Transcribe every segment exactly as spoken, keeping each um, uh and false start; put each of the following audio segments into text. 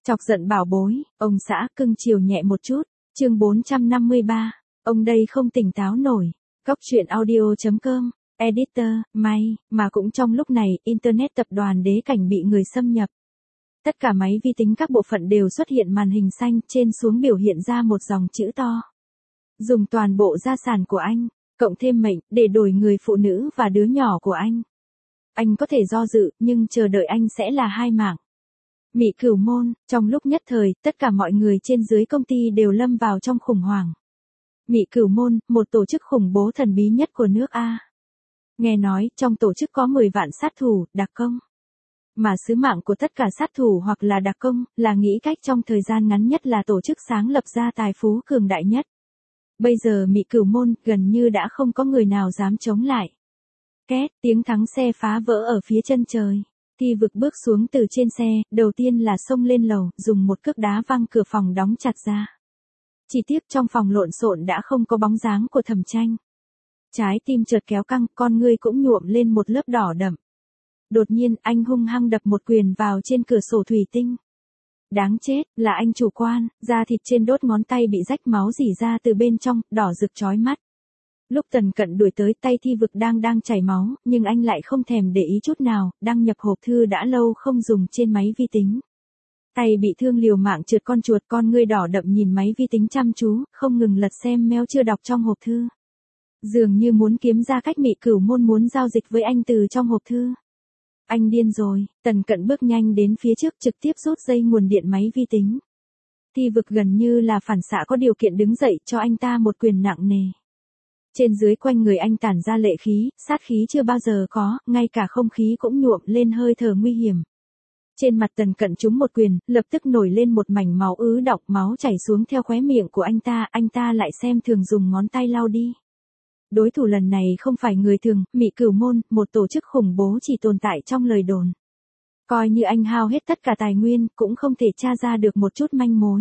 Chọc giận bảo bối, ông xã cưng chiều nhẹ một chút, chương bốn trăm năm mươi ba, ông đây không tỉnh táo nổi. Góc truyện audio chấm com, editor, may, mà cũng trong lúc này, Internet tập đoàn đế cảnh bị người xâm nhập. Tất cả máy vi tính các bộ phận đều xuất hiện màn hình xanh, trên xuống biểu hiện ra một dòng chữ to. Dùng toàn bộ gia sản của anh, cộng thêm mệnh, để đổi người phụ nữ và đứa nhỏ của anh. Anh có thể do dự, nhưng chờ đợi anh sẽ là hai mạng. Mị Cửu Môn, trong lúc nhất thời, tất cả mọi người trên dưới công ty đều lâm vào trong khủng hoảng. Mị Cửu Môn, một tổ chức khủng bố thần bí nhất của nước A. Nghe nói, trong tổ chức có mười vạn sát thủ, đặc công. Mà sứ mạng của tất cả sát thủ hoặc là đặc công, là nghĩ cách trong thời gian ngắn nhất là tổ chức sáng lập ra tài phú cường đại nhất. Bây giờ Mị Cửu Môn, gần như đã không có người nào dám chống lại. Két, tiếng thắng xe phá vỡ ở phía chân trời. Thi Vực bước xuống từ trên xe, đầu tiên là xông lên lầu, dùng một cước đá văng cửa phòng đóng chặt ra. Chỉ tiếc trong phòng lộn xộn đã không có bóng dáng của Thẩm Tranh. Trái tim chợt kéo căng, con ngươi cũng nhuộm lên một lớp đỏ đậm. Đột nhiên, anh hung hăng đập một quyền vào trên cửa sổ thủy tinh. Đáng chết, là anh chủ quan, da thịt trên đốt ngón tay bị rách máu rỉ ra từ bên trong, đỏ rực chói mắt. Lúc Tần Cận đuổi tới, tay Thi Vực đang đang chảy máu, nhưng anh lại không thèm để ý chút nào, đăng nhập hộp thư đã lâu không dùng trên máy vi tính. Tay bị thương liều mạng trượt con chuột, con ngươi đỏ đậm nhìn máy vi tính chăm chú, không ngừng lật xem mail chưa đọc trong hộp thư. Dường như muốn kiếm ra cách Mị Cửu Môn muốn giao dịch với anh từ trong hộp thư. Anh điên rồi, Tần Cận bước nhanh đến phía trước, trực tiếp rút dây nguồn điện máy vi tính. Thi Vực gần như là phản xạ có điều kiện đứng dậy cho anh ta một quyền nặng nề. Trên dưới quanh người anh tản ra lệ khí, sát khí chưa bao giờ có, ngay cả không khí cũng nhuộm lên hơi thở nguy hiểm. Trên mặt Tần Cận trúng một quyền, lập tức nổi lên một mảnh máu ứ đọng, máu chảy xuống theo khóe miệng của anh ta, anh ta lại xem thường dùng ngón tay lau đi. Đối thủ lần này không phải người thường, Mị Cửu Môn, một tổ chức khủng bố chỉ tồn tại trong lời đồn. Coi như anh hao hết tất cả tài nguyên, cũng không thể tra ra được một chút manh mối.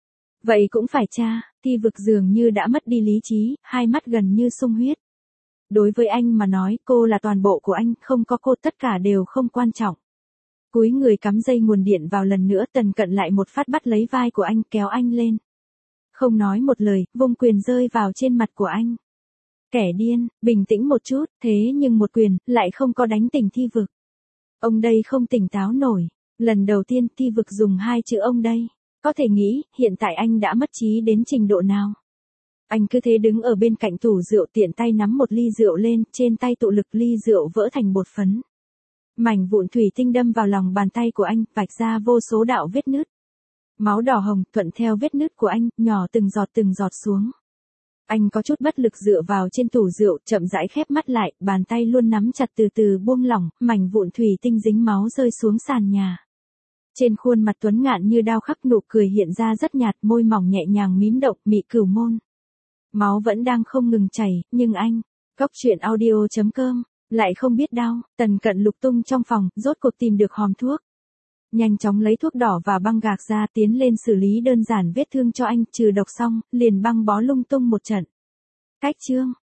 Vậy cũng phải tra, Thi Vực dường như đã mất đi lý trí, hai mắt gần như sung huyết. Đối với anh mà nói, cô là toàn bộ của anh, không có cô tất cả đều không quan trọng. Cúi người cắm dây nguồn điện vào lần nữa, Tần Cận lại một phát bắt lấy vai của anh, kéo anh lên. Không nói một lời, vung quyền rơi vào trên mặt của anh. Kẻ điên, bình tĩnh một chút, thế nhưng một quyền, lại không có đánh tỉnh Thi Vực. Ông đây không tỉnh táo nổi. Lần đầu tiên Thi Vực dùng hai chữ ông đây. Có thể nghĩ, hiện tại anh đã mất trí đến trình độ nào. Anh cứ thế đứng ở bên cạnh tủ rượu, tiện tay nắm một ly rượu lên, trên tay tụ lực, ly rượu vỡ thành bột phấn. Mảnh vụn thủy tinh đâm vào lòng bàn tay của anh, vạch ra vô số đạo vết nứt. Máu đỏ hồng, thuận theo vết nứt của anh, nhỏ từng giọt từng giọt xuống. Anh có chút bất lực dựa vào trên tủ rượu, chậm rãi khép mắt lại, bàn tay luôn nắm chặt từ từ buông lỏng, mảnh vụn thủy tinh dính máu rơi xuống sàn nhà. Trên khuôn mặt tuấn ngạn như đao khắc, nụ cười hiện ra rất nhạt, môi mỏng nhẹ nhàng mím động. Mị Cửu Môn. Máu vẫn đang không ngừng chảy, nhưng anh, góc truyện audio chấm com, lại không biết đau. Tần Cận lục tung trong phòng, rốt cuộc tìm được hòm thuốc. Nhanh chóng lấy thuốc đỏ và băng gạc ra, tiến lên xử lý đơn giản vết thương cho anh, trừ độc xong, liền băng bó lung tung một trận. Cách chương,